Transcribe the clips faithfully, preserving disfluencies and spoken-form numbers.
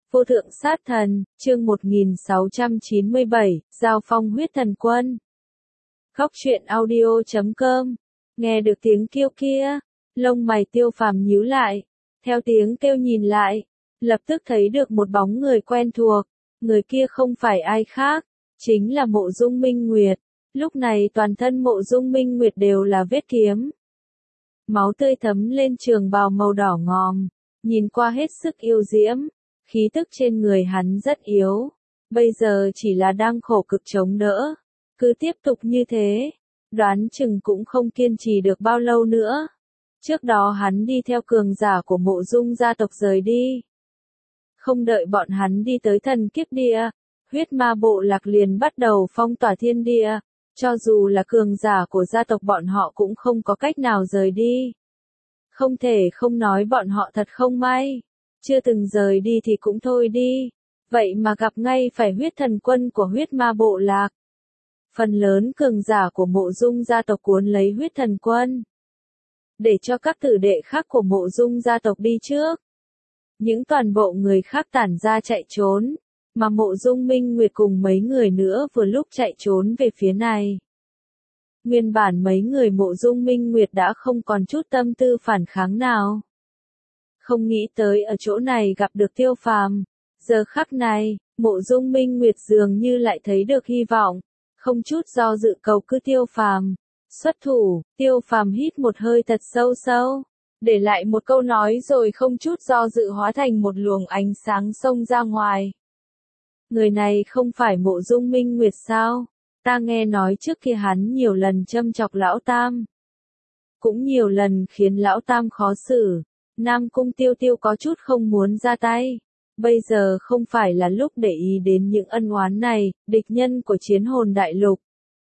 Vô thượng sát thần, chương một nghìn sáu trăm chín mươi bảy, Giao phong huyết thần quân. Góc truyện audio chấm com. Nghe được tiếng kêu kia, lông mày Tiêu Phàm nhíu lại, theo tiếng kêu nhìn lại, lập tức thấy được một bóng người quen thuộc, người kia không phải ai khác, chính là Mộ Dung Minh Nguyệt. Lúc này toàn thân Mộ Dung Minh Nguyệt đều là vết kiếm. Máu tươi thấm lên trường bào màu đỏ ngòm, nhìn qua hết sức yêu diễm. Khí tức trên người hắn rất yếu, bây giờ chỉ là đang khổ cực chống đỡ. Cứ tiếp tục như thế, đoán chừng cũng không kiên trì được bao lâu nữa. Trước đó hắn đi theo cường giả của Mộ Dung gia tộc rời đi. Không đợi bọn hắn đi tới thần kiếp địa, huyết ma bộ lạc liền bắt đầu phong tỏa thiên địa. Cho dù là cường giả của gia tộc bọn họ cũng không có cách nào rời đi. Không thể không nói bọn họ thật không may. Chưa từng rời đi thì cũng thôi đi, vậy mà gặp ngay phải huyết thần quân của huyết ma bộ lạc. Phần lớn cường giả của Mộ Dung gia tộc cuốn lấy huyết thần quân, để cho các tử đệ khác của Mộ Dung gia tộc đi trước. Những toàn bộ người khác tản ra chạy trốn, mà Mộ Dung Minh Nguyệt cùng mấy người nữa vừa lúc chạy trốn về phía này. Nguyên bản mấy người Mộ Dung Minh Nguyệt đã không còn chút tâm tư phản kháng nào. Không nghĩ tới ở chỗ này gặp được Tiêu Phàm. Giờ khắc này, Mộ Dung Minh Nguyệt dường như lại thấy được hy vọng, không chút do dự cầu cứ Tiêu Phàm. Xuất thủ, Tiêu Phàm hít một hơi thật sâu sâu, để lại một câu nói rồi không chút do dự hóa thành một luồng ánh sáng xông ra ngoài. Người này không phải Mộ Dung Minh Nguyệt sao? Ta nghe nói trước kia hắn nhiều lần châm chọc Lão Tam, cũng nhiều lần khiến Lão Tam khó xử. Nam Cung Tiêu Tiêu có chút không muốn ra tay. Bây giờ không phải là lúc để ý đến những ân oán này, địch nhân của chiến hồn đại lục.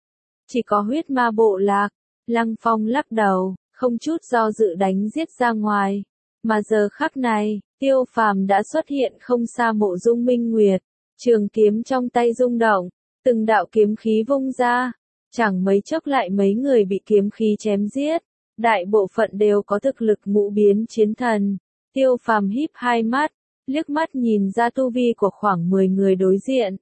Chỉ có huyết ma bộ lạc. Lăng Phong lắc đầu, không chút do dự đánh giết ra ngoài. Mà giờ khắc này, Tiêu Phàm đã xuất hiện không xa Mộ Dung Minh Nguyệt. Trường kiếm trong tay rung động, từng đạo kiếm khí vung ra. Chẳng mấy chốc lại mấy người bị kiếm khí chém giết. Đại bộ phận đều có thực lực ngũ biến chiến thần. Tiêu Phàm híp hai mắt, liếc mắt nhìn ra tu vi của khoảng mười người đối diện.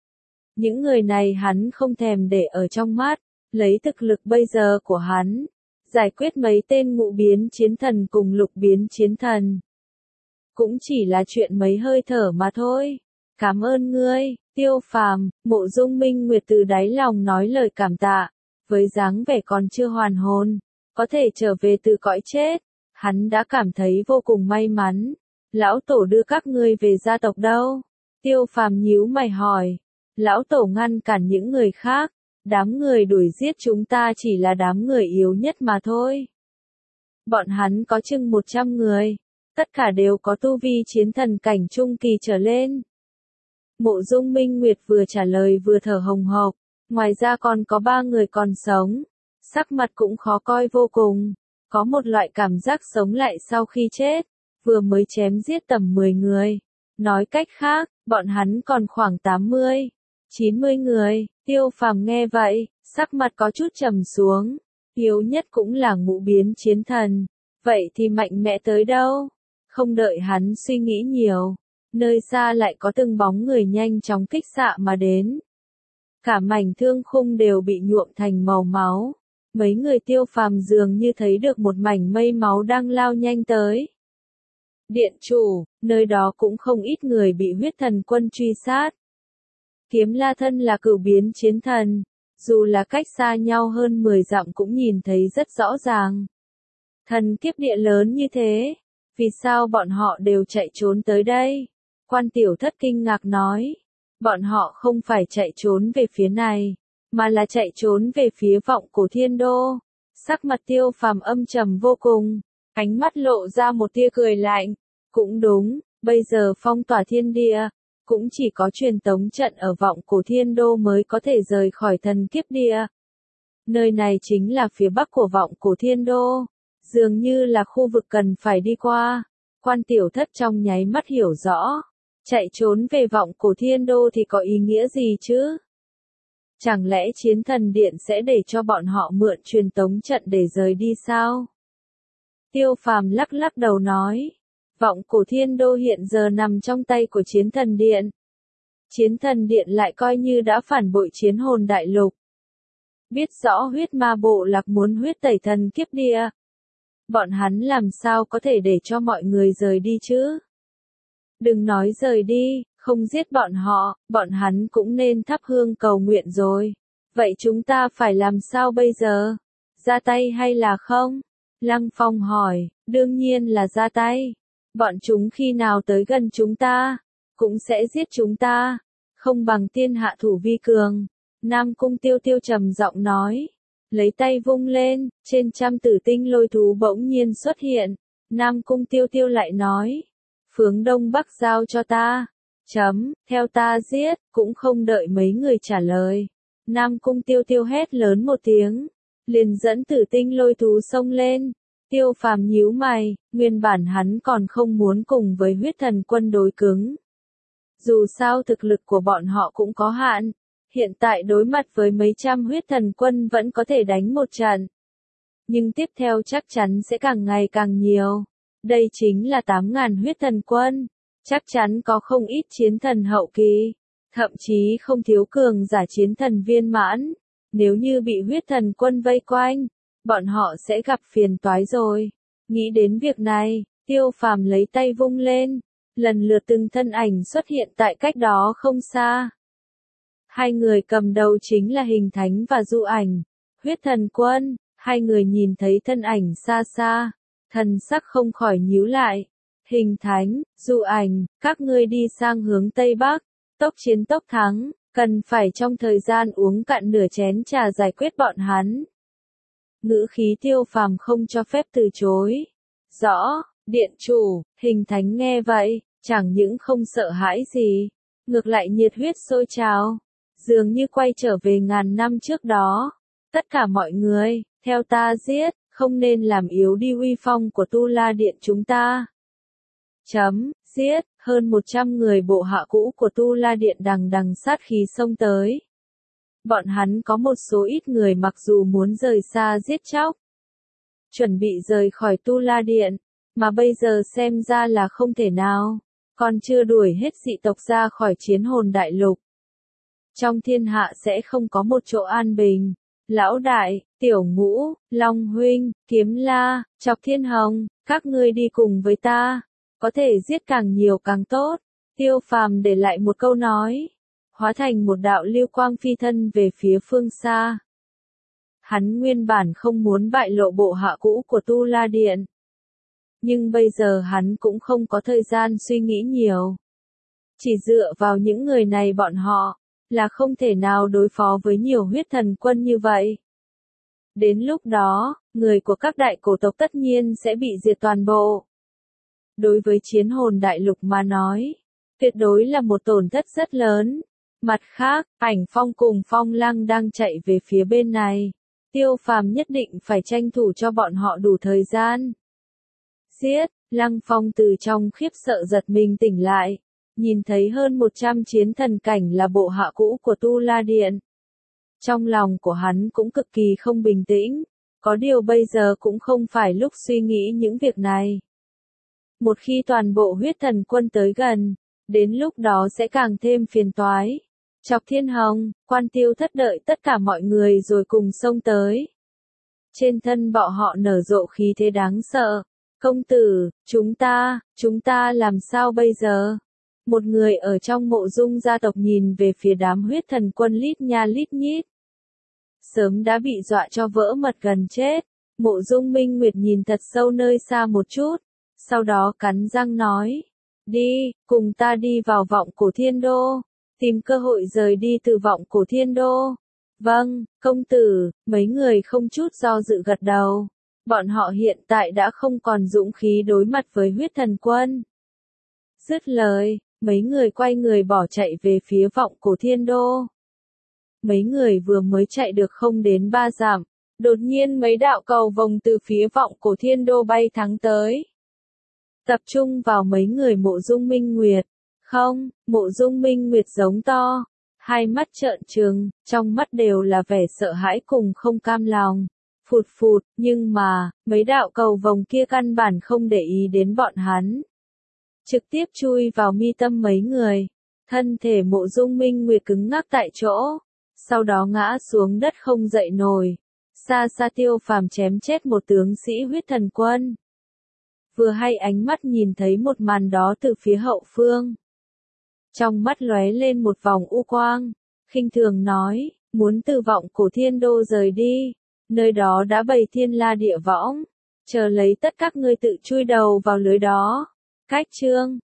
Những người này hắn không thèm để ở trong mắt, lấy thực lực bây giờ của hắn, giải quyết mấy tên ngũ biến chiến thần cùng lục biến chiến thần. Cũng chỉ là chuyện mấy hơi thở mà thôi. Cảm ơn ngươi, Tiêu Phàm. Mộ Dung Minh Nguyệt từ đáy lòng nói lời cảm tạ, với dáng vẻ còn chưa hoàn hồn. Có thể trở về từ cõi chết, hắn đã cảm thấy vô cùng may mắn. Lão Tổ đưa các ngươi về gia tộc đâu? Tiêu Phàm nhíu mày hỏi. Lão Tổ ngăn cản những người khác, đám người đuổi giết chúng ta chỉ là đám người yếu nhất mà thôi. Bọn hắn có chừng một trăm người, tất cả đều có tu vi chiến thần cảnh trung kỳ trở lên. Mộ Dung Minh Nguyệt vừa trả lời vừa thở hồng hộc, ngoài ra còn có ba người còn sống. Sắc mặt cũng khó coi vô cùng, có một loại cảm giác sống lại sau khi chết, vừa mới chém giết tầm mười người. Nói cách khác, bọn hắn còn khoảng tám mươi, chín mươi người. Tiêu Phàm nghe vậy, sắc mặt có chút trầm xuống, yếu nhất cũng là ngũ biến chiến thần, vậy thì mạnh mẽ tới đâu? Không đợi hắn suy nghĩ nhiều, nơi xa lại có từng bóng người nhanh chóng kích xạ mà đến. Cả mảnh thương khung đều bị nhuộm thành màu máu. Mấy người Tiêu Phàm dường như thấy được một mảnh mây máu đang lao nhanh tới. Điện chủ, nơi đó cũng không ít người bị huyết thần quân truy sát. Kiếm La thân là cửu biến chiến thần, dù là cách xa nhau hơn mười dặm cũng nhìn thấy rất rõ ràng. Thần kiếp địa lớn như thế, vì sao bọn họ đều chạy trốn tới đây? Quan Tiểu Thất kinh ngạc nói, bọn họ không phải chạy trốn về phía này, mà là chạy trốn về phía Vọng Cổ Thiên Đô. Sắc mặt Tiêu Phàm âm trầm vô cùng, ánh mắt lộ ra một tia cười lạnh. Cũng đúng, bây giờ phong tỏa thiên địa, cũng chỉ có truyền tống trận ở Vọng Cổ Thiên Đô mới có thể rời khỏi thần kiếp địa. Nơi này chính là phía bắc của Vọng Cổ Thiên Đô, dường như là khu vực cần phải đi qua. Quan Tiểu Thất trong nháy mắt hiểu rõ, chạy trốn về Vọng Cổ Thiên Đô thì có ý nghĩa gì chứ? Chẳng lẽ chiến thần điện sẽ để cho bọn họ mượn truyền tống trận để rời đi sao? Tiêu Phàm lắc lắc đầu nói, Vọng cổ thiên đô hiện giờ nằm trong tay của chiến thần điện. Chiến thần điện lại coi như đã phản bội chiến hồn đại lục. Biết rõ huyết ma bộ lạc muốn huyết tẩy thần kiếp địa. Bọn hắn làm sao có thể để cho mọi người rời đi chứ? Đừng nói rời đi, không giết bọn họ, bọn hắn cũng nên thắp hương cầu nguyện rồi. Vậy chúng ta phải làm sao bây giờ? Ra tay hay là không? Lăng Phong hỏi, đương nhiên là ra tay. Bọn chúng khi nào tới gần chúng ta, cũng sẽ giết chúng ta. Không bằng tiên hạ thủ vi cường. Nam Cung Tiêu Tiêu trầm giọng nói. Lấy tay vung lên, trên trăm tử tinh lôi thú bỗng nhiên xuất hiện. Nam Cung Tiêu Tiêu lại nói. Phương Đông Bắc giao cho ta. Chấm, theo ta giết, cũng không đợi mấy người trả lời. Nam Cung Tiêu Tiêu hét lớn một tiếng. Liền dẫn tử tinh lôi thú xông lên. Tiêu Phàm nhíu mày, nguyên bản hắn còn không muốn cùng với huyết thần quân đối cứng. Dù sao thực lực của bọn họ cũng có hạn. Hiện tại đối mặt với mấy trăm huyết thần quân vẫn có thể đánh một trận. Nhưng tiếp theo chắc chắn sẽ càng ngày càng nhiều. Đây chính là tám ngàn huyết thần quân. Chắc chắn có không ít chiến thần hậu kỳ. Thậm chí không thiếu cường giả chiến thần viên mãn. Nếu như bị huyết thần quân vây quanh, bọn họ sẽ gặp phiền toái rồi. Nghĩ đến việc này, Tiêu Phàm lấy tay vung lên. Lần lượt từng thân ảnh xuất hiện tại cách đó không xa. Hai người cầm đầu chính là Hình Thánh và Du Ảnh. Huyết thần quân, hai người nhìn thấy thân ảnh xa xa. Thần sắc không khỏi nhíu lại. Hình Thánh, Du Ảnh, các ngươi đi sang hướng Tây Bắc. Tốc chiến tốc thắng, cần phải trong thời gian uống cạn nửa chén trà giải quyết bọn hắn. Ngữ khí Tiêu Phàm không cho phép từ chối. Rõ, điện chủ, Hình Thánh nghe vậy, chẳng những không sợ hãi gì, ngược lại nhiệt huyết sôi trào, dường như quay trở về ngàn năm trước đó. Tất cả mọi người, theo ta giết, không nên làm yếu đi uy phong của Tu La Điện chúng ta. Chấm, giết, hơn một trăm người bộ hạ cũ của Tu La Điện đằng đằng sát khí xông tới. Bọn hắn có một số ít người mặc dù muốn rời xa giết chóc, chuẩn bị rời khỏi Tu La Điện, mà bây giờ xem ra là không thể nào, còn chưa đuổi hết dị tộc ra khỏi chiến hồn đại lục. Trong thiên hạ sẽ không có một chỗ an bình. Lão đại, Tiểu Ngũ, Long Huynh, Kiếm La, Chọc Thiên Hồng, các ngươi đi cùng với ta, có thể giết càng nhiều càng tốt. Tiêu Phàm để lại một câu nói, hóa thành một đạo lưu quang phi thân về phía phương xa. Hắn nguyên bản không muốn bại lộ bộ hạ cũ của Tu La Điện. Nhưng bây giờ hắn cũng không có thời gian suy nghĩ nhiều. Chỉ dựa vào những người này bọn họ, là không thể nào đối phó với nhiều huyết thần quân như vậy. Đến lúc đó, người của các đại cổ tộc tất nhiên sẽ bị diệt toàn bộ. Đối với chiến hồn đại lục mà nói, tuyệt đối là một tổn thất rất lớn. Mặt khác, Ảnh Phong cùng Phong Lăng đang chạy về phía bên này. Tiêu Phàm nhất định phải tranh thủ cho bọn họ đủ thời gian. Giết, Lăng Phong từ trong khiếp sợ giật mình tỉnh lại. Nhìn thấy hơn một trăm chiến thần cảnh là bộ hạ cũ của Tu La Điện. Trong lòng của hắn cũng cực kỳ không bình tĩnh. Có điều bây giờ cũng không phải lúc suy nghĩ những việc này. Một khi toàn bộ huyết thần quân tới gần, đến lúc đó sẽ càng thêm phiền toái. Chọc Thiên Hồng, Quan Tiêu Thất đợi tất cả mọi người rồi cùng xông tới. Trên thân bọn họ nở rộ khí thế đáng sợ. Công tử, chúng ta, chúng ta làm sao bây giờ? Một người ở trong Mộ Dung gia tộc nhìn về phía đám huyết thần quân lít nha lít nhít. Sớm đã bị dọa cho vỡ mật gần chết. Mộ Dung Minh Nguyệt nhìn thật sâu nơi xa một chút. Sau đó cắn răng nói. Đi, cùng ta đi vào vọng cổ thiên đô. Tìm cơ hội rời đi từ vọng cổ thiên đô. Vâng, công tử, mấy người không chút do dự gật đầu. Bọn họ hiện tại đã không còn dũng khí đối mặt với huyết thần quân. Dứt lời, mấy người quay người bỏ chạy về phía vọng cổ thiên đô. Mấy người vừa mới chạy được không đến ba dặm, đột nhiên mấy đạo cầu vồng từ phía vọng cổ thiên đô bay thắng tới. Tập trung vào mấy người Mộ Dung Minh Nguyệt. Không, Mộ Dung Minh Nguyệt giống to, hai mắt trợn trừng, trong mắt đều là vẻ sợ hãi cùng không cam lòng. Phụt phụt, nhưng mà, mấy đạo cầu vồng kia căn bản không để ý đến bọn hắn. trực tiếp chui vào mi tâm mấy người. Thân thể Mộ Dung Minh Nguyệt cứng ngắc tại chỗ, sau đó ngã xuống đất không dậy nổi. Xa xa Tiêu Phàm chém chết một tướng sĩ huyết thần quân. Vừa hay ánh mắt nhìn thấy một màn đó từ phía hậu phương. Trong mắt lóe lên một vòng u quang, khinh thường nói, muốn từ Vọng Cổ Thiên Đô rời đi, nơi đó đã bày thiên la địa võng, chờ lấy tất các ngươi tự chui đầu vào lưới đó. Cách chương